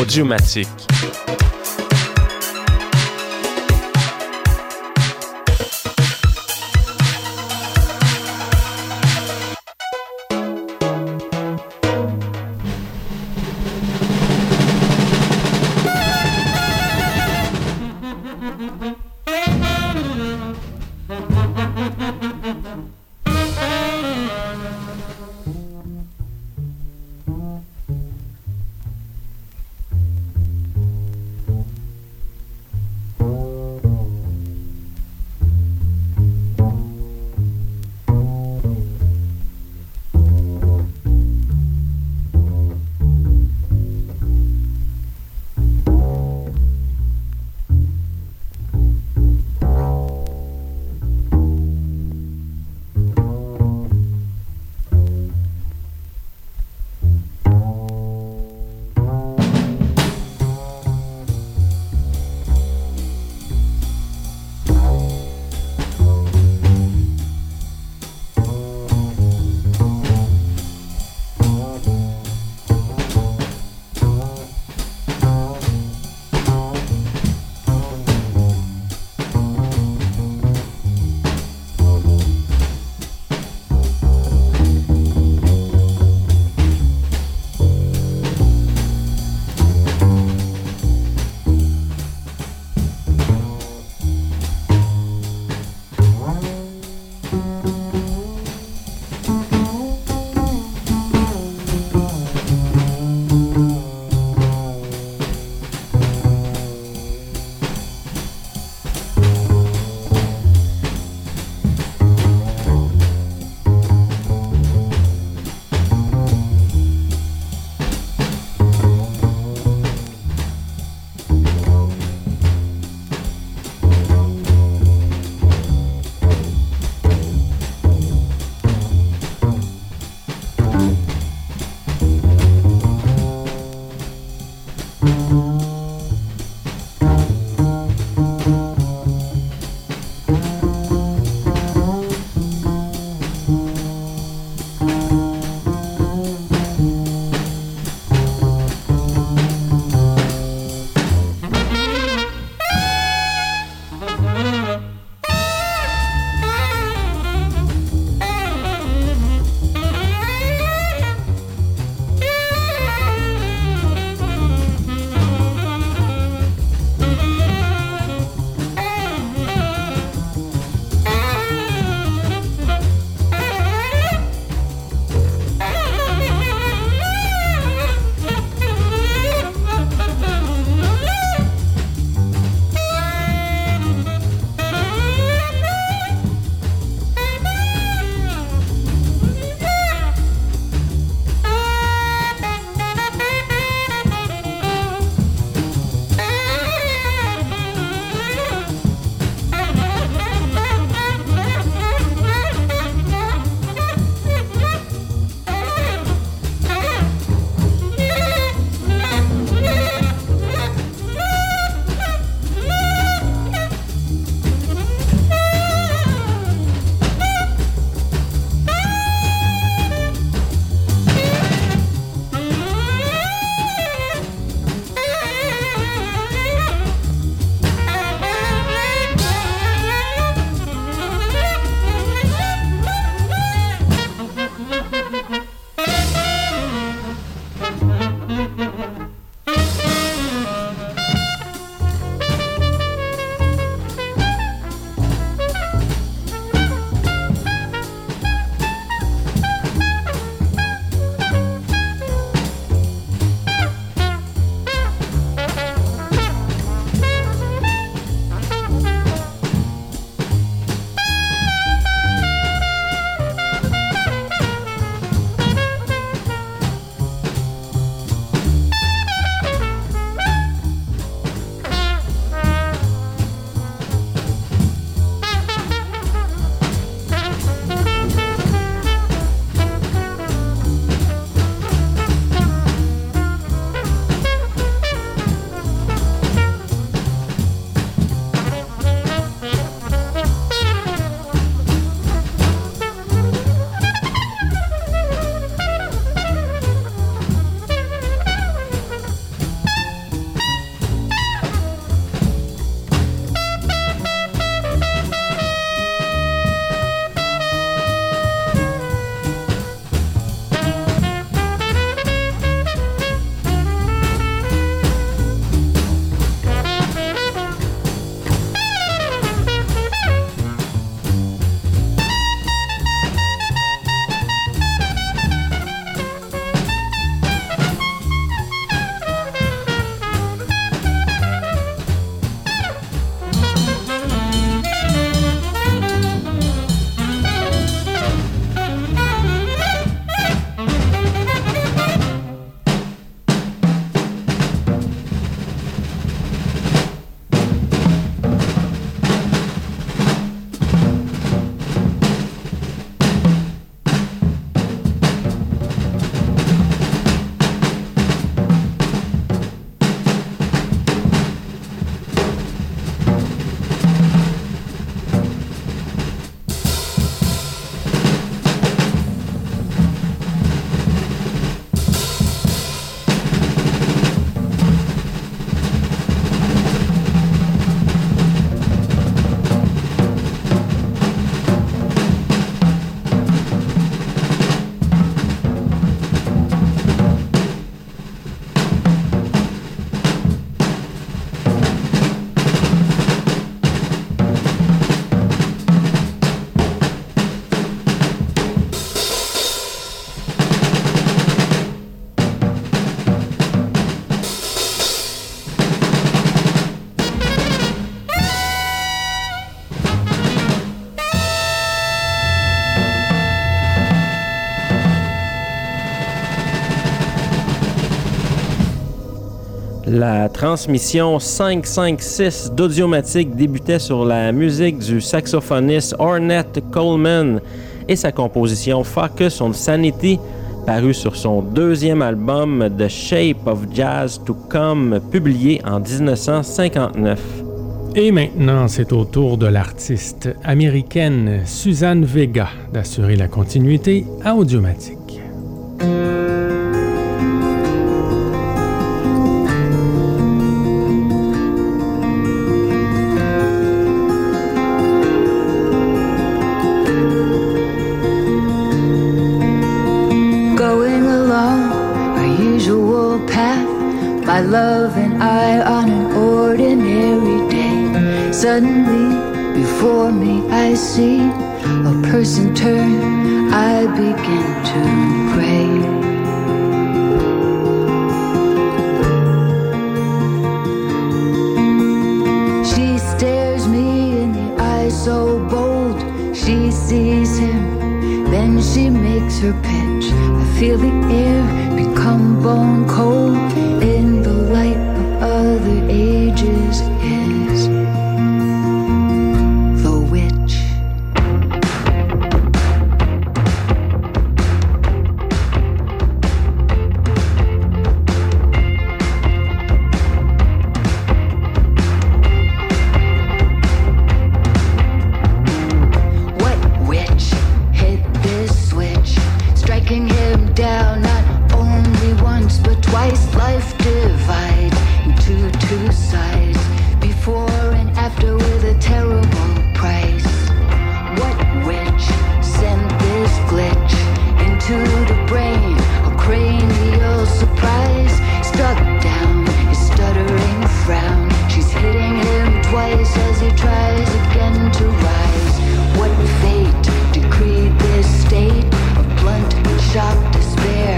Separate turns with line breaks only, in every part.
Audiomatique. La transmission 556 d'Audiomatique débutait sur la musique du saxophoniste Ornette Coleman et sa composition Focus on Sanity, paru sur son deuxième album The Shape of Jazz to Come, publié en 1959.
Et maintenant, c'est au tour de l'artiste américaine Suzanne Vega d'assurer la continuité à Audiomatique.
My love and I on an ordinary day. Suddenly, before me I see a person turn. I begin to pray. She stares me in the eye so bold. She sees him, then she makes her pitch. I feel the air become bone cold. In the light of other ages is the witch. What witch hit this switch, striking him down not only once but twice? Life divides into two sides, before and after, with a terrible price. What witch sent this glitch into the brain? A cranial surprise, struck down his stuttering frown. She's hitting him twice as he tries again to rise. What fate decreed this state of blunt and shocked despair?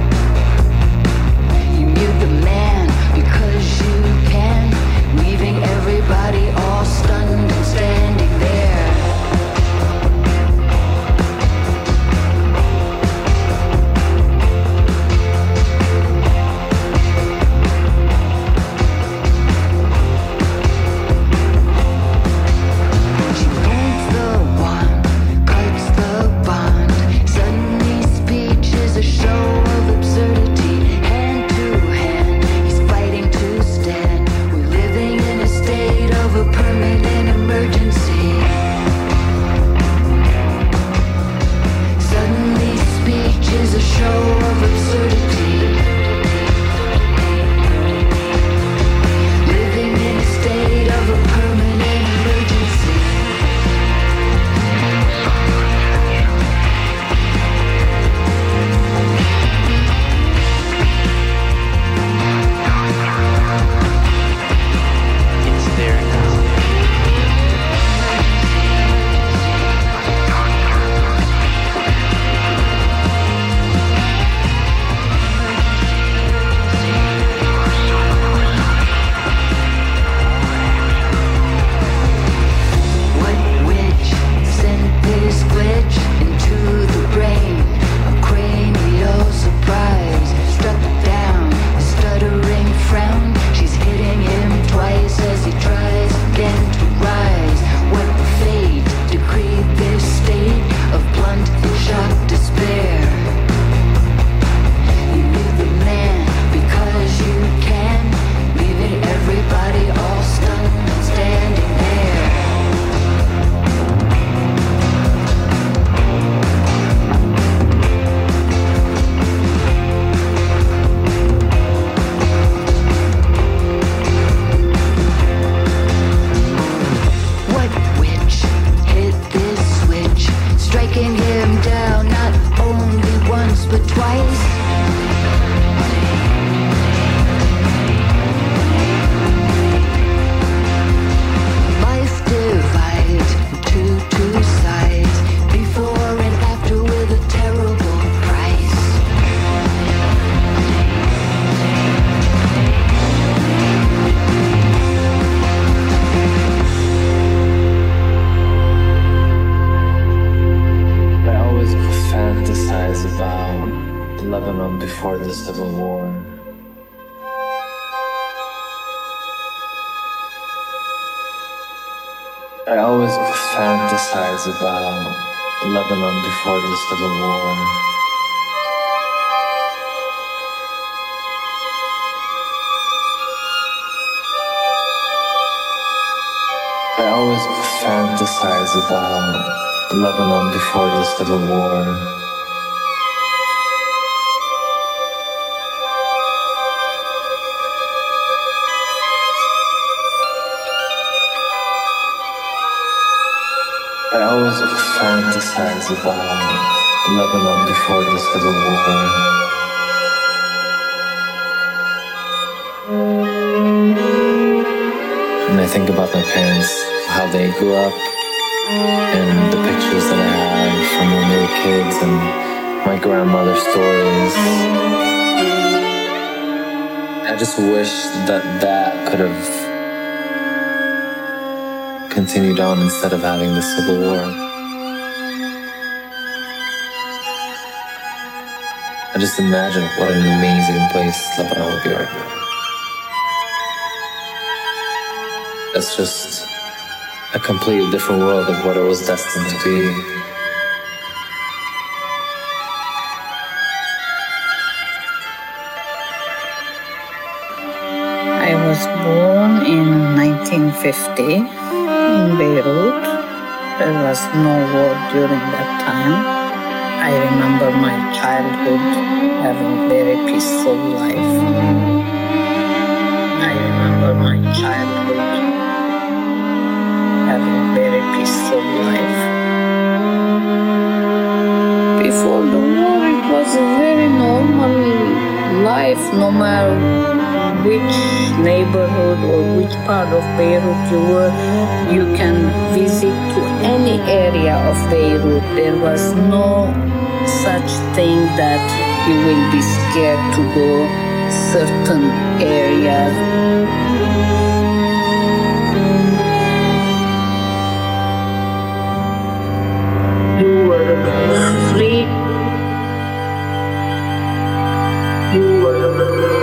The man, because you can, leaving everybody all stunned and standing there. She holds the wand, cuts the bond. Suddenly speech is a show of absurdity. A permanent emergency. Suddenly speech is a show of absurdity. Living in a state of a permanent emergency. It's there now.
Lebanon before the Civil War. I always fantasize about Lebanon before the Civil War. I always fantasize about Lebanon before the Civil War. I always fantasize about Lebanon before the Civil War. And I think about my parents, how they grew up, and the pictures that I have from when they were kids, and my grandmother's stories. I just wish that could have continued on instead of having the Civil War. I just imagine what an amazing place Lebanon would be right now. It's just a completely different world of what it was destined to be.
I was born in 1950. In Beirut. There was no war during that time. I remember my childhood having very peaceful life. I remember my childhood having very peaceful life. Before the war, it was a very normal life, no matter which neighborhood or which part of Beirut you were, you can visit to any area of Beirut. There was no such thing that you will be scared to go certain areas. You were free. You were free.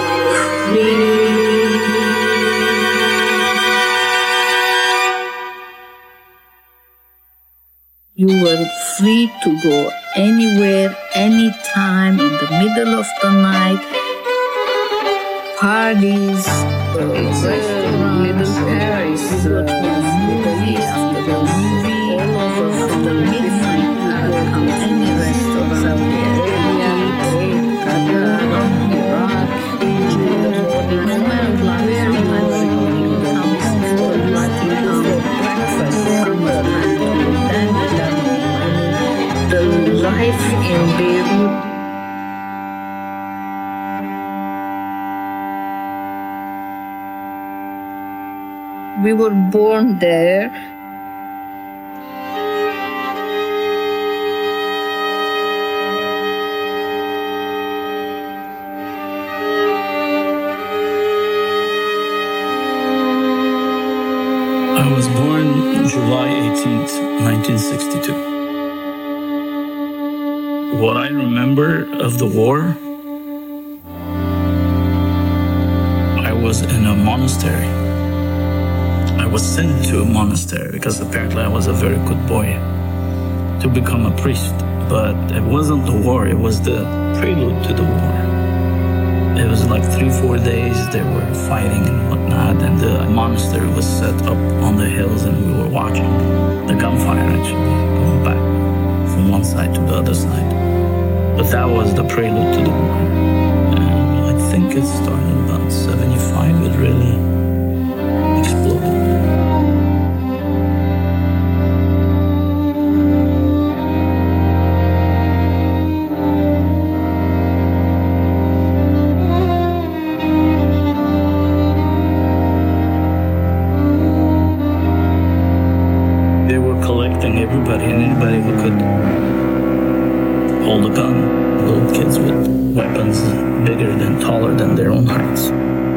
You were free to go anywhere, anytime, in the middle of the night. Parties, Little Paris, Middle East, after the movie, all over from the midnight, come any restaurant, Saudi Arabia, Qatar, Iraq, no matter where you were, you come for Latin breakfast, summertime, the life in Beirut. We were born there.
I was born July 18th, 1962. What I remember of the war, I was in a monastery. I was sent to a monastery because apparently I was a very good boy to become a priest. But it wasn't the war, it was the prelude to the war. It was like 3-4 days they were fighting and whatnot, and the monastery was set up on the hills, and we were watching the gunfire actually going back from one side to the other side. But that was the prelude to the war. And I think it started about 75, it really exploded. Everybody and anybody who could hold a gun, little kids with weapons bigger than, taller than their own heights.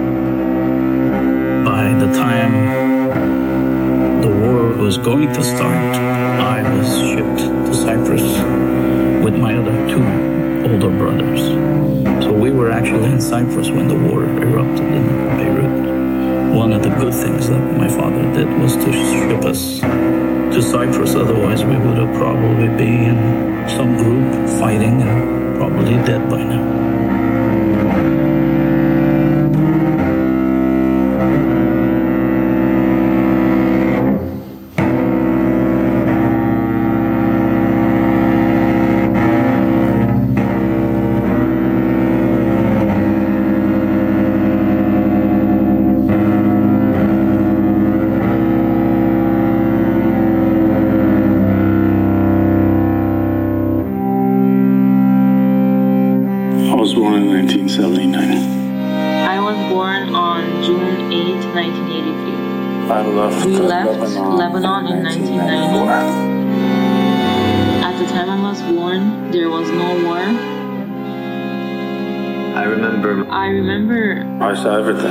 By the time the war was going to start, I was shipped to Cyprus with my other 2 older brothers. So we were actually in Cyprus when the war erupted in Beirut. one of the good things that my father did was to ship us to Cyprus. Otherwise, we would have probably been in some group fighting and probably dead by now.
Lebanon in 1990. At the time I was born, there was no war.
I remember
I saw everything.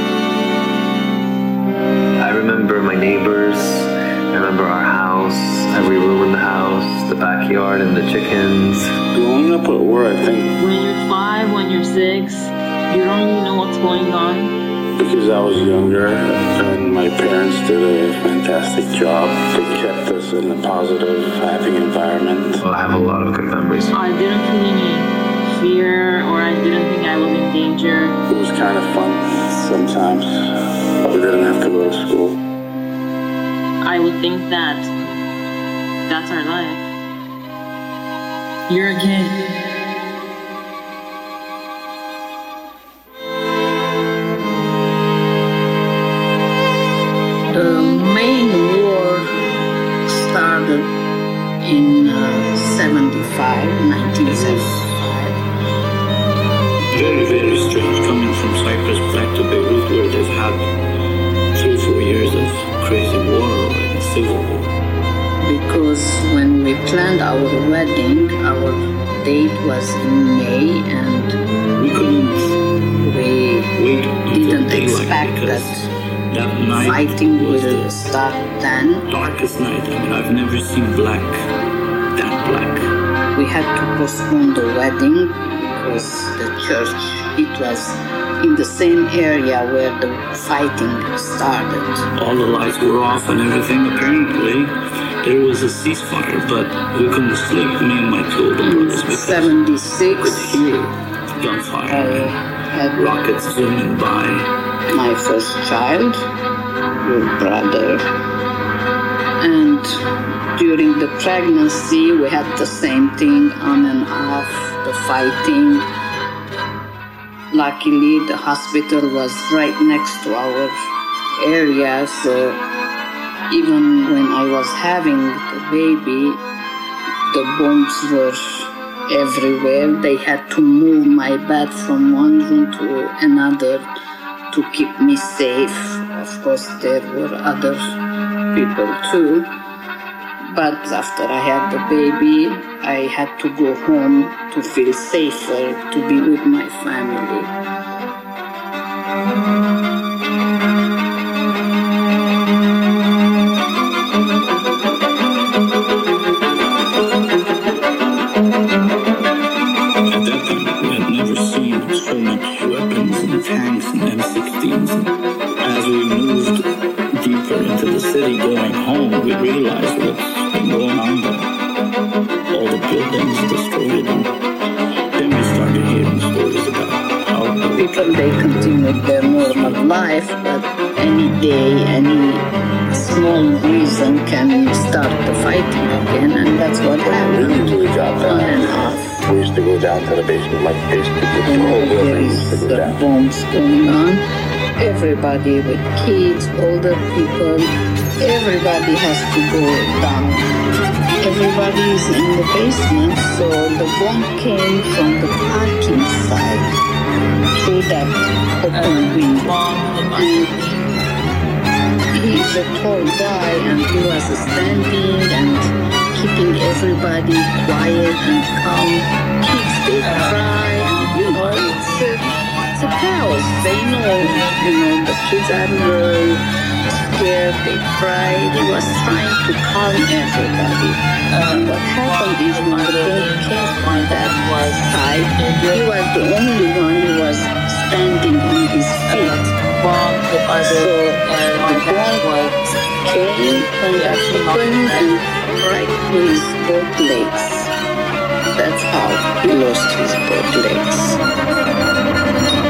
I remember my neighbors. I remember our house, every room in the house, the backyard and the chickens.
Growing up at war, I think,
When you're 5, when you're 6, you don't really know what's going on.
because I was younger and my parents did a fantastic job. They kept us in a positive, happy environment.
Well, I have a lot of good memories.
I didn't feel any fear, or I didn't think I was in danger.
It was kind of fun sometimes. We didn't have to go to school.
I would think that that's our life. You're a kid.
The main war started in 1975.
Very, very strange coming from Cyprus back to Beirut, where they've had 3-4 years of crazy war and civil war.
Because when we planned our wedding, our date was in May, and
We couldn't
we
wait until
didn't
daylight
expect
because
that
that night
fighting
was
will
the
start then.
darkest night. I mean, I've never seen black that black.
We had to postpone the wedding because the church, it was in the same area where the fighting started.
All the lights were off and everything. Apparently, there was a ceasefire, but we couldn't sleep, me and my 2 older brothers, because we
76,
could hear
I
gunfire,
had
rockets zooming by.
my first child, your brother, and during the pregnancy we had the same thing, on and off, the fighting. Luckily the hospital was right next to our area, so even when I was having the baby, the bombs were everywhere. They had to move my bed from one room to another to keep me safe. Of course, there were other people too. But after I had the baby, I had to go home to feel safer, to be with my family.
At that time, we had never seen so much weapons and tanks and M16s. As we moved deeper into the city going home, we realized what's been going on there. All the buildings destroyed, and then we started hearing stories about how
People, they continued their normal life, but any day, any small reason can start the fighting again, and that's what
We
happened,
usually got
on and
that.
off.
We used to go down to the basement, like basically the
And
whole
there
building
is
used to go
the
down.
bombs going on. Everybody with kids, older people, everybody has to go down. Everybody is in the basement, so the bomb came from the parking side through that open window. And he's a tall guy, and he was standing and keeping everybody quiet and calm. Kids, they cry, and it's a chaos. They know, the kids are scared, they cry. He was trying to calm everybody. And what happened is when the bomb came from that side, he was the only one who was standing on his feet.
bomb hit our building and
the
our dad
bomb
was
came from the opened and right to his both legs. That's how he lost his both legs.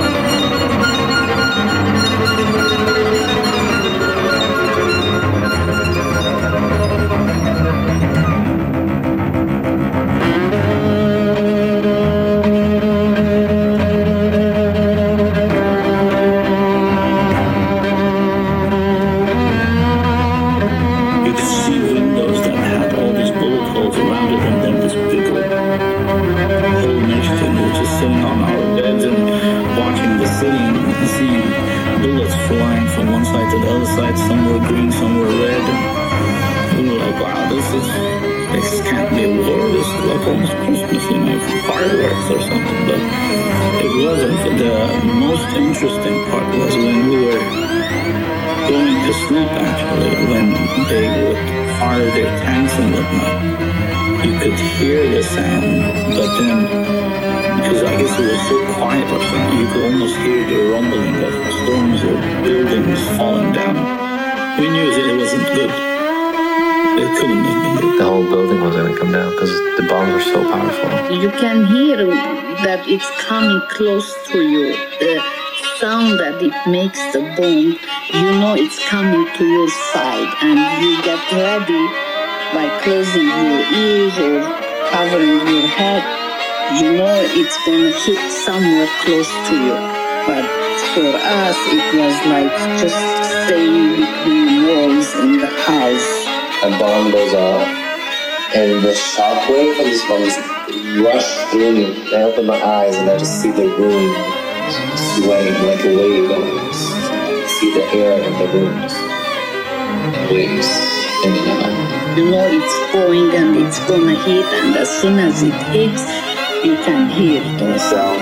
You could see windows that had all these bullet holes around it, and then this big hole next to it. We were just sitting on our beds and watching the city and seeing bullets flying from one side to the other side. Some were green, some were red. And we were like, wow, this can't be a war. This is like almost Christmas, fireworks or something. But it wasn't. The most interesting part was when we were going to sleep, actually, when they would fire their tanks and whatnot. You could hear the sound, but then, because I guess it was so quiet or something, you could almost hear the rumbling of storms or buildings falling down. We knew it wasn't good. It couldn't have been good.
The whole building was going to come down because the bombs were so powerful.
You can hear that it's coming close to you. The sound that it makes the bomb, you know it's coming to your side, and you get ready by closing your ears or covering your head. You know it's gonna hit somewhere close to you. But for us, it was like just staying between walls in the house.
A bomb goes off, and the shockwave from this bomb rushed through me. I open my eyes and I just see the room swaying like a wave. I see the air in the room just waves in and out.
You know it's going and it's gonna hit, and as soon as it hits, you can hear the sound.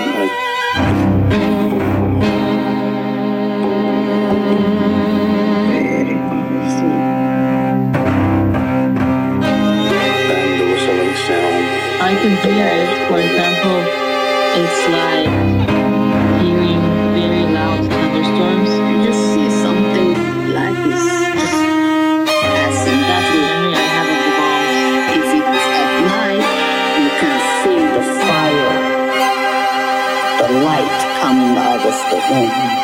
Very powerful.
And the whistling sound.
I can hear it. For example, it's like hearing very loud thunderstorms.
You just see something black is just passing.
That's the memory I have of the bombs.
If it's at night, you can see the fire, the light coming out of the room.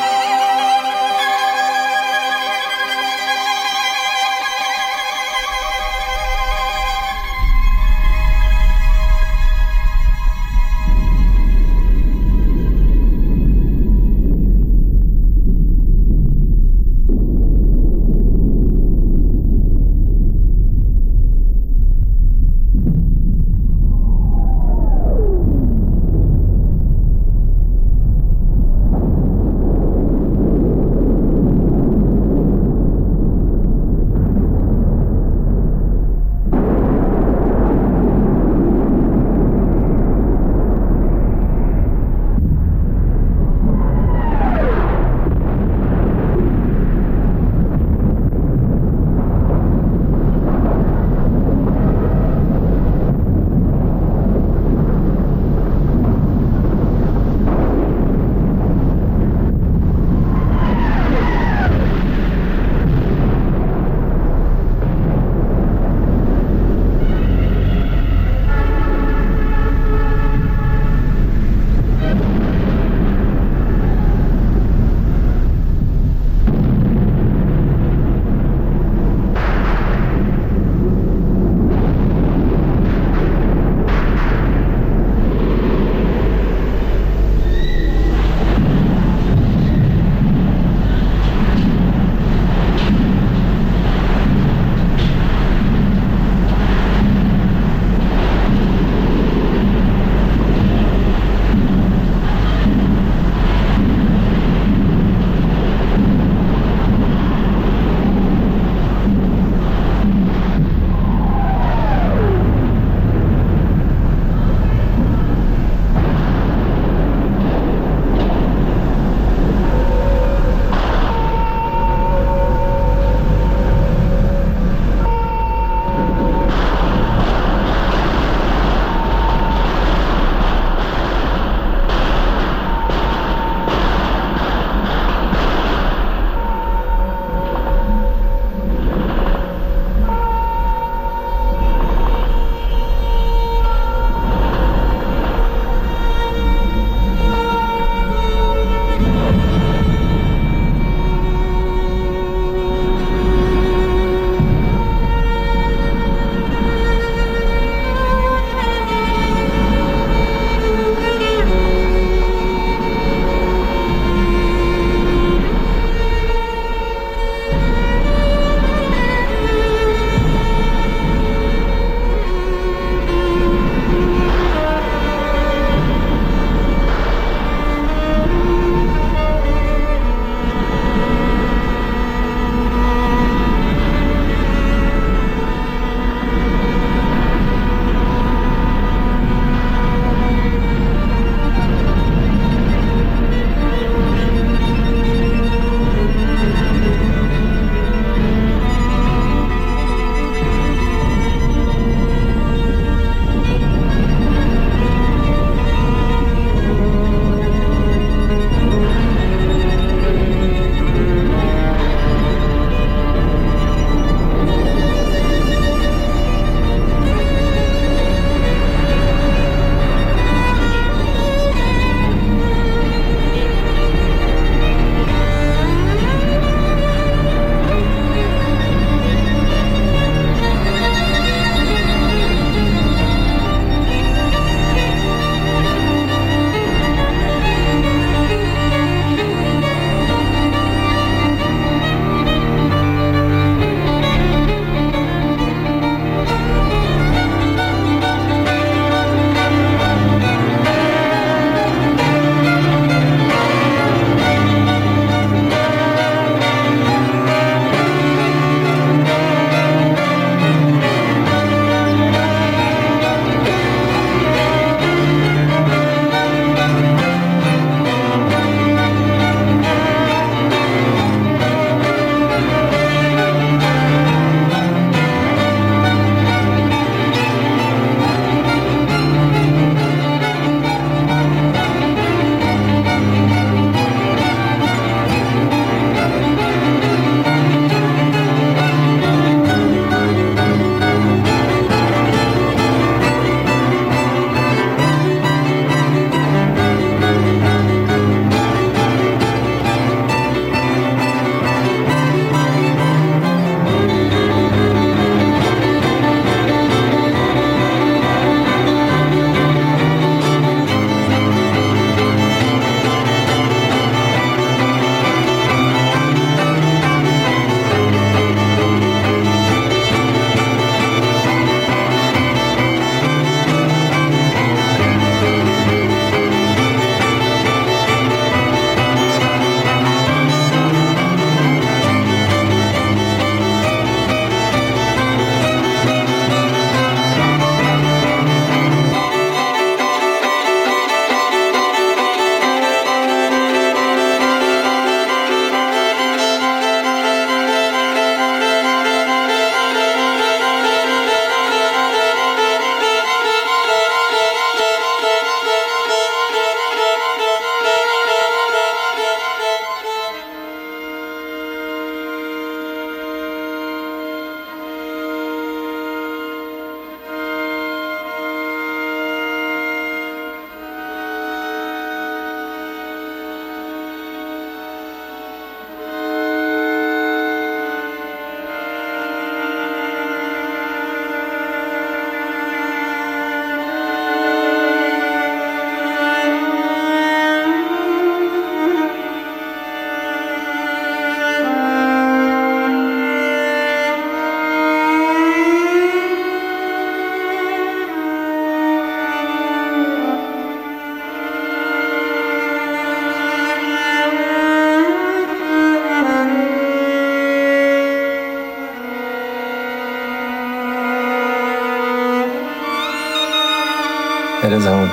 It is home.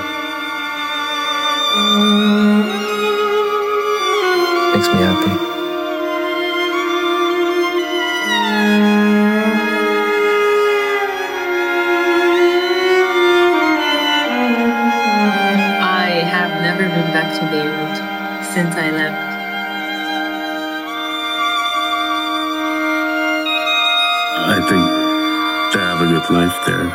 Makes me happy.
I have never been back to Beirut since I left.
I think to have a good life there.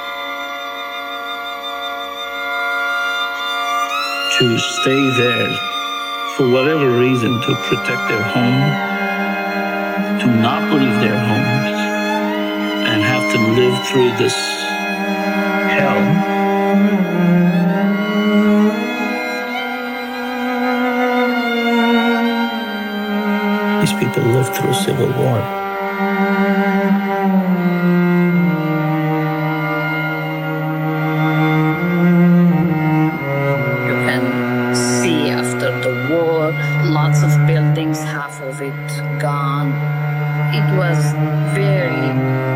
To stay there for whatever reason, to protect their home, to not leave their homes, and have to live through this hell. These people lived through a civil war.
You can see after the war, lots of buildings, half of it gone. It was very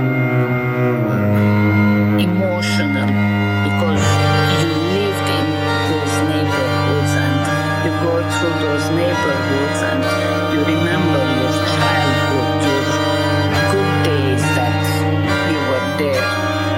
emotional because you lived in those neighborhoods and you go through those neighborhoods and you remember your childhood, your good days that you were there.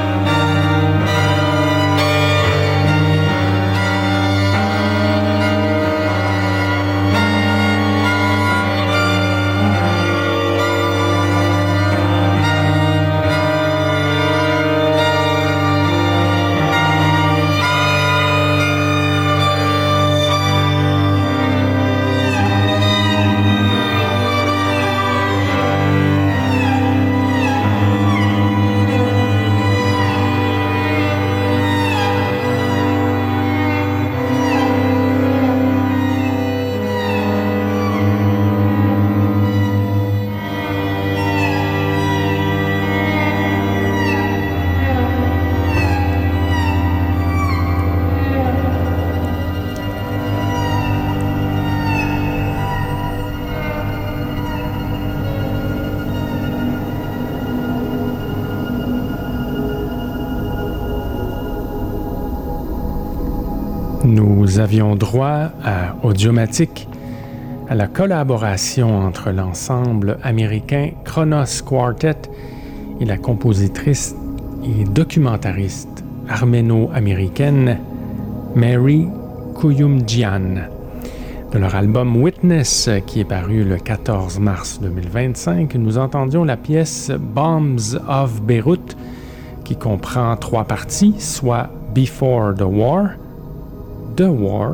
Nous avions droit à Audiomatique, à la collaboration entre l'ensemble américain Kronos Quartet et la compositrice et documentariste arméno-américaine Mary Kuyumjian. De leur album Witness, qui est paru le 14 mars 2025, nous entendions la pièce Bombs of Beirut, qui comprend 3 parties, soit Before the War, The War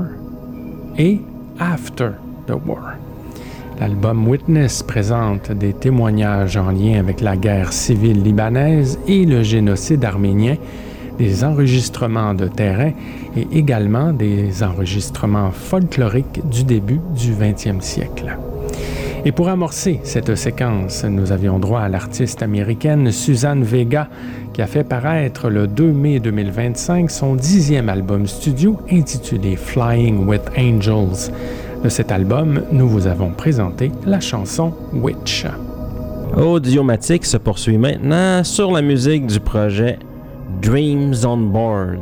et After the War. L'album Witness présente des témoignages en lien avec la guerre civile libanaise et le génocide arménien, des enregistrements de terrain et également des enregistrements folkloriques du début du 20e siècle. Et pour amorcer cette séquence, nous avions droit à l'artiste américaine Suzanne Vega, qui a fait paraître le 2 mai 2025 son 10e album studio intitulé Flying with Angels. De cet album, nous vous avons présenté la chanson Witch.
Audiomatique se poursuit maintenant sur la musique du projet Dreams on Board.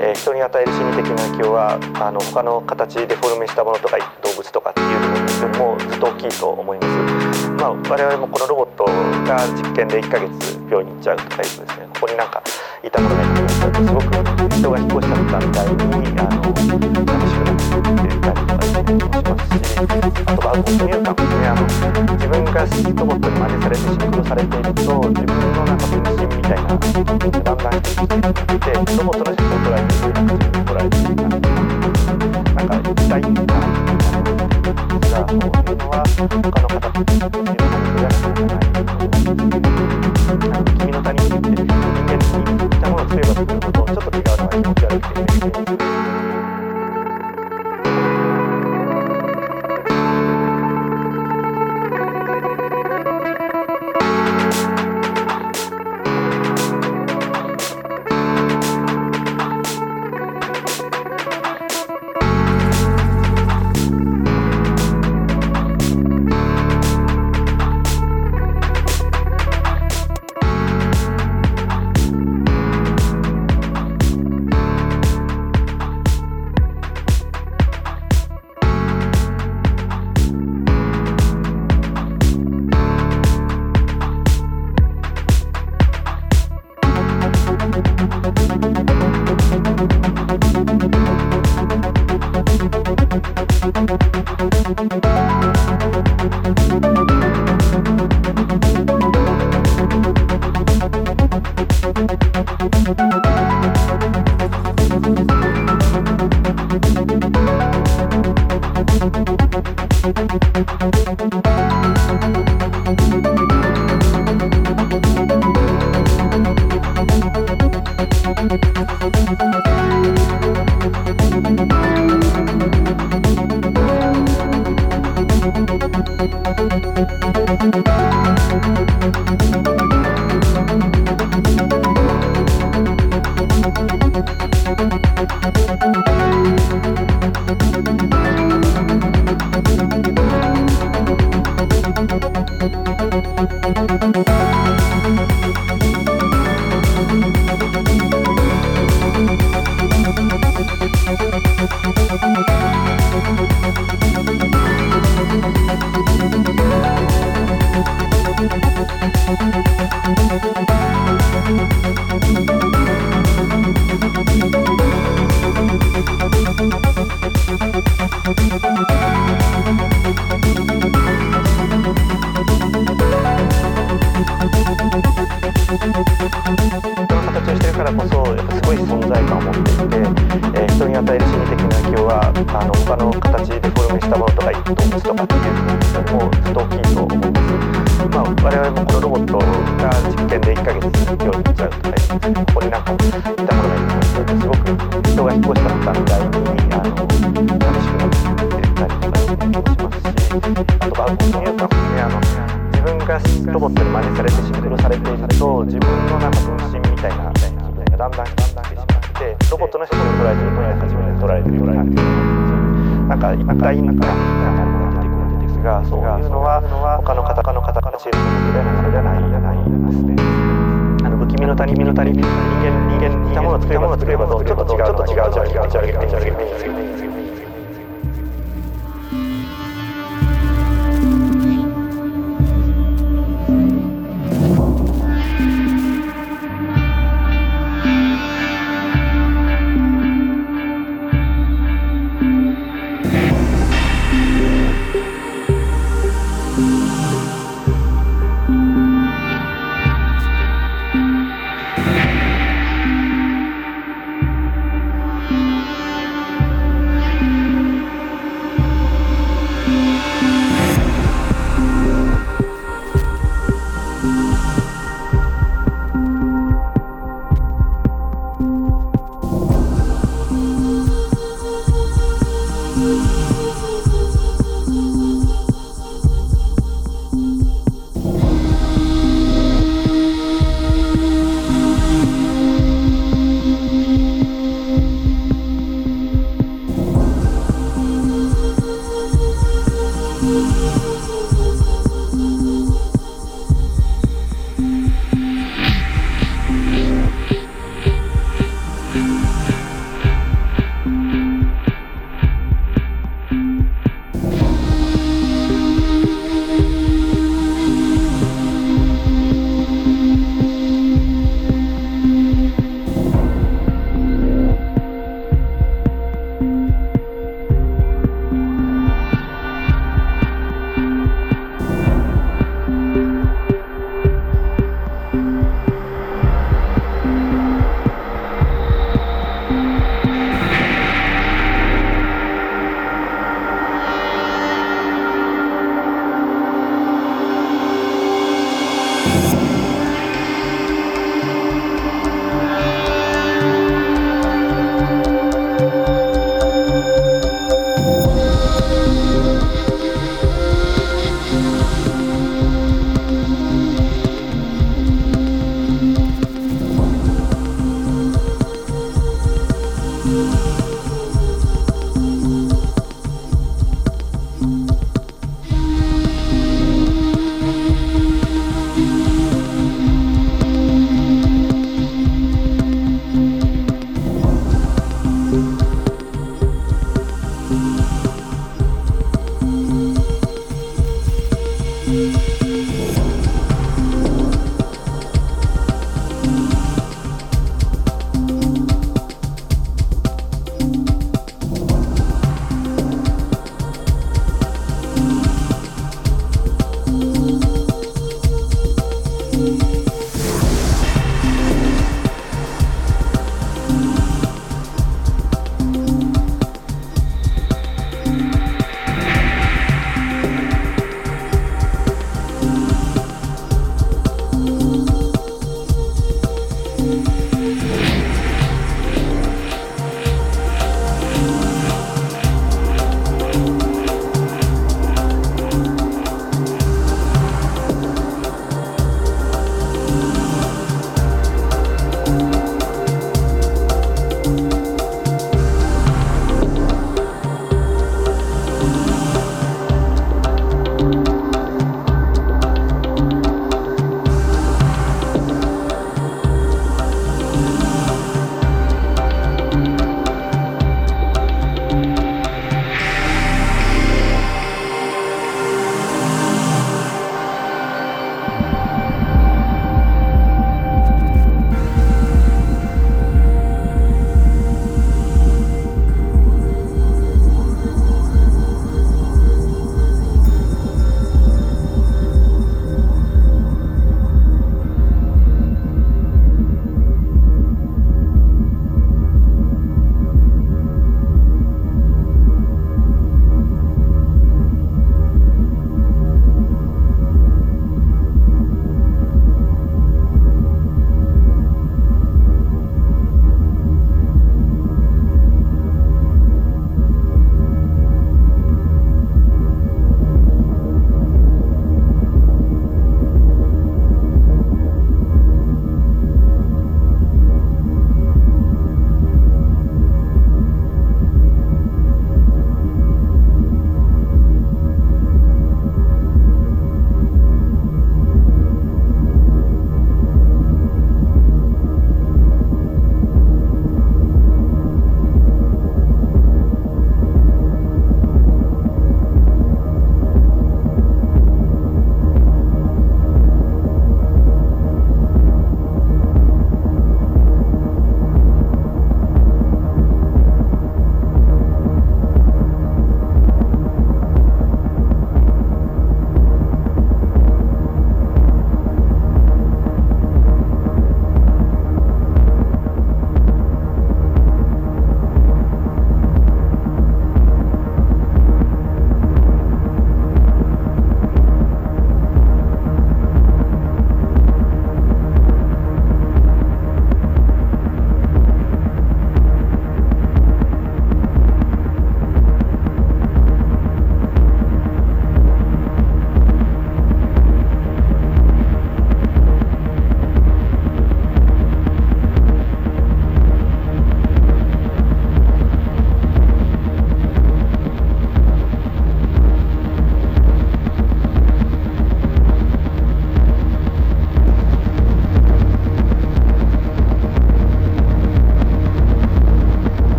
人に与える心理的な影響は他の形デフォルメしたものとか動物とかっていうのよりもずっと大きいと思います。我々もこのロボットが実験で1ヶ月病院に行っちゃうとかいうとですね、ここになんかいたものがいるとすごく人が引っ越しちゃったみたいに寂しくなってたりとかですねもしますし、あとは没入感ですね。自分がロボットに真似されてシンクロされていると自分のなんか分身みたいなだんだんしてきていて、ロボットの写真を捉えている自分を捉えているなんか一体感がそういうのは他の方というのは君の他人って人間に似たものを作れば作るほどちょっと違うのが気持ち悪くて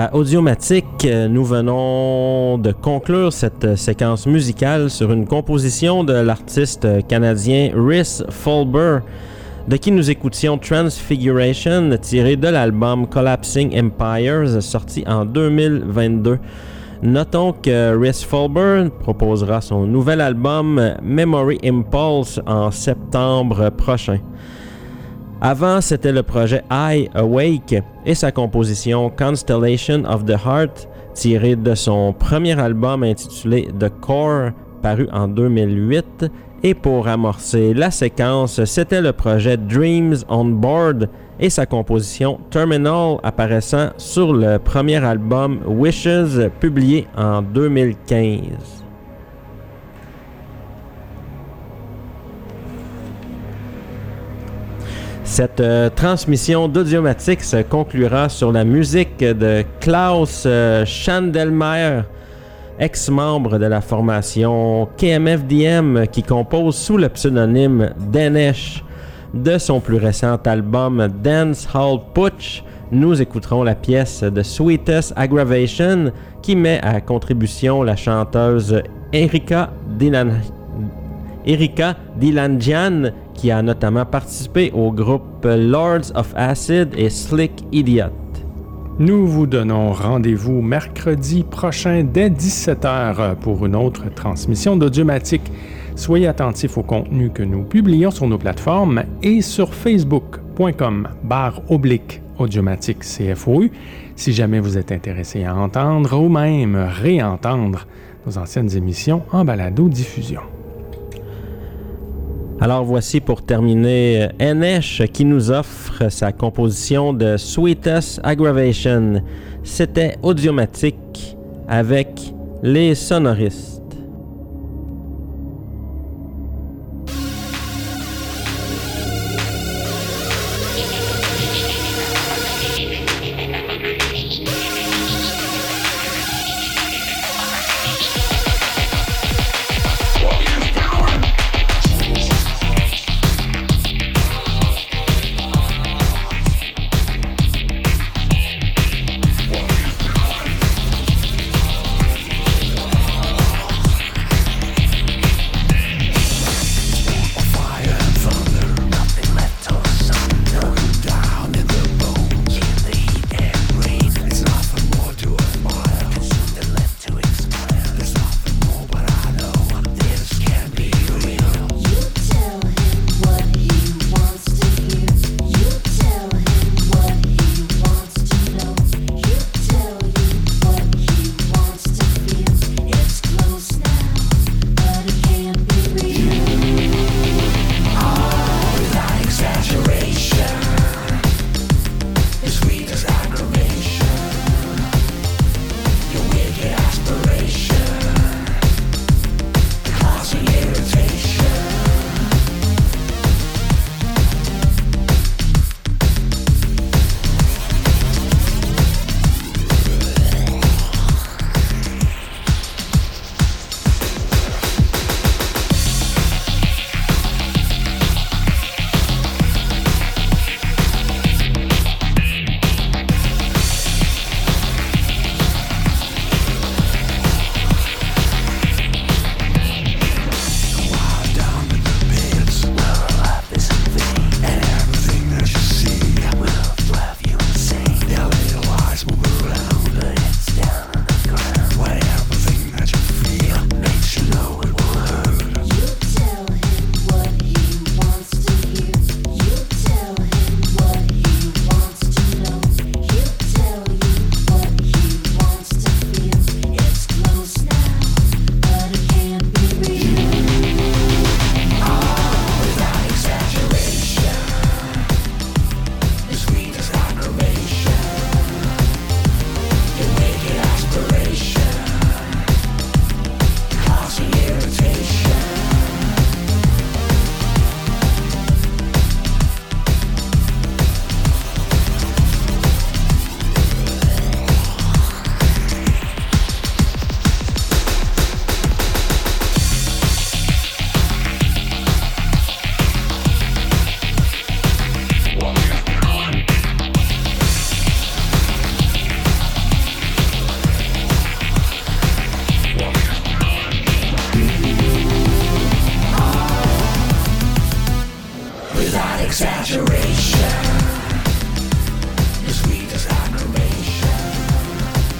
à Audiomatique. Nous venons de conclure cette séquence musicale sur une composition de l'artiste canadien Rhys Fulber, de qui nous écoutions Transfiguration, tiré de l'album Collapsing Empires, sorti en 2022. Notons que Rhys Fulber proposera son nouvel album Memory Impulse en septembre prochain. Avant, c'était le projet I Awake et sa composition Constellation of the Heart, tirée de son premier album intitulé The Core, paru en 2008. Et pour amorcer la séquence, c'était le projet Dreams on Board et sa composition Terminal, apparaissant sur le premier album Wishes, publié en 2015. Cette transmission d'Audiomatique se conclura sur la musique de Klaus Schandelmeier, ex-membre de la formation KMFDM, qui compose sous le pseudonyme Danesh. De son plus récent album Dance Hall Putsch, nous écouterons la pièce The Sweetest Aggravation, qui met à contribution la chanteuse Erika Dilanjian, qui a notamment participé au groupe Lords of Acid et Slick Idiot.
Nous vous donnons rendez-vous mercredi prochain dès 17h pour une autre transmission d'Audiomatique. Soyez attentifs au contenu que nous publions sur nos plateformes et sur facebook.com/Audiomatique CFOU si jamais vous êtes intéressé à entendre ou même réentendre nos anciennes émissions en balado-diffusion.
Alors voici pour terminer Enesh qui nous offre sa composition de Sweetest Aggravation. C'était Audiomatique avec les sonoristes.
exaggeration, your sweetest aggravation,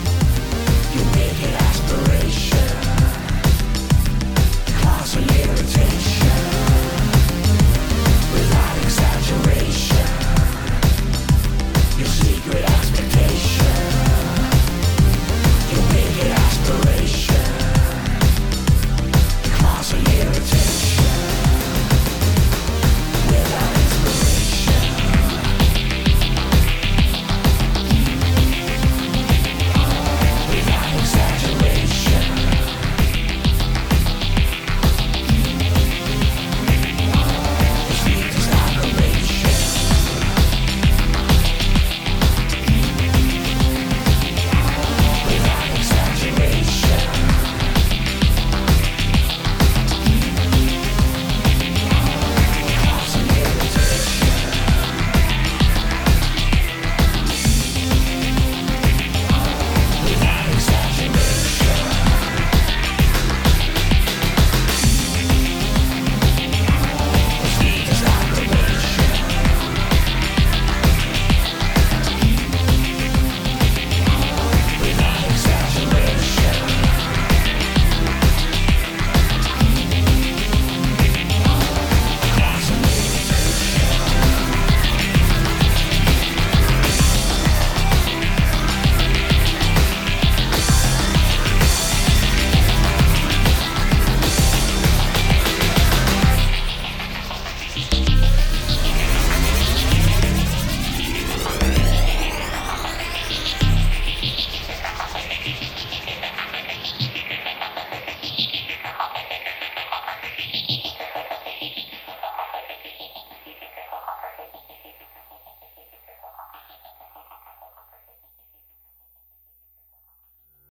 your wicked aspiration, cause for irritation.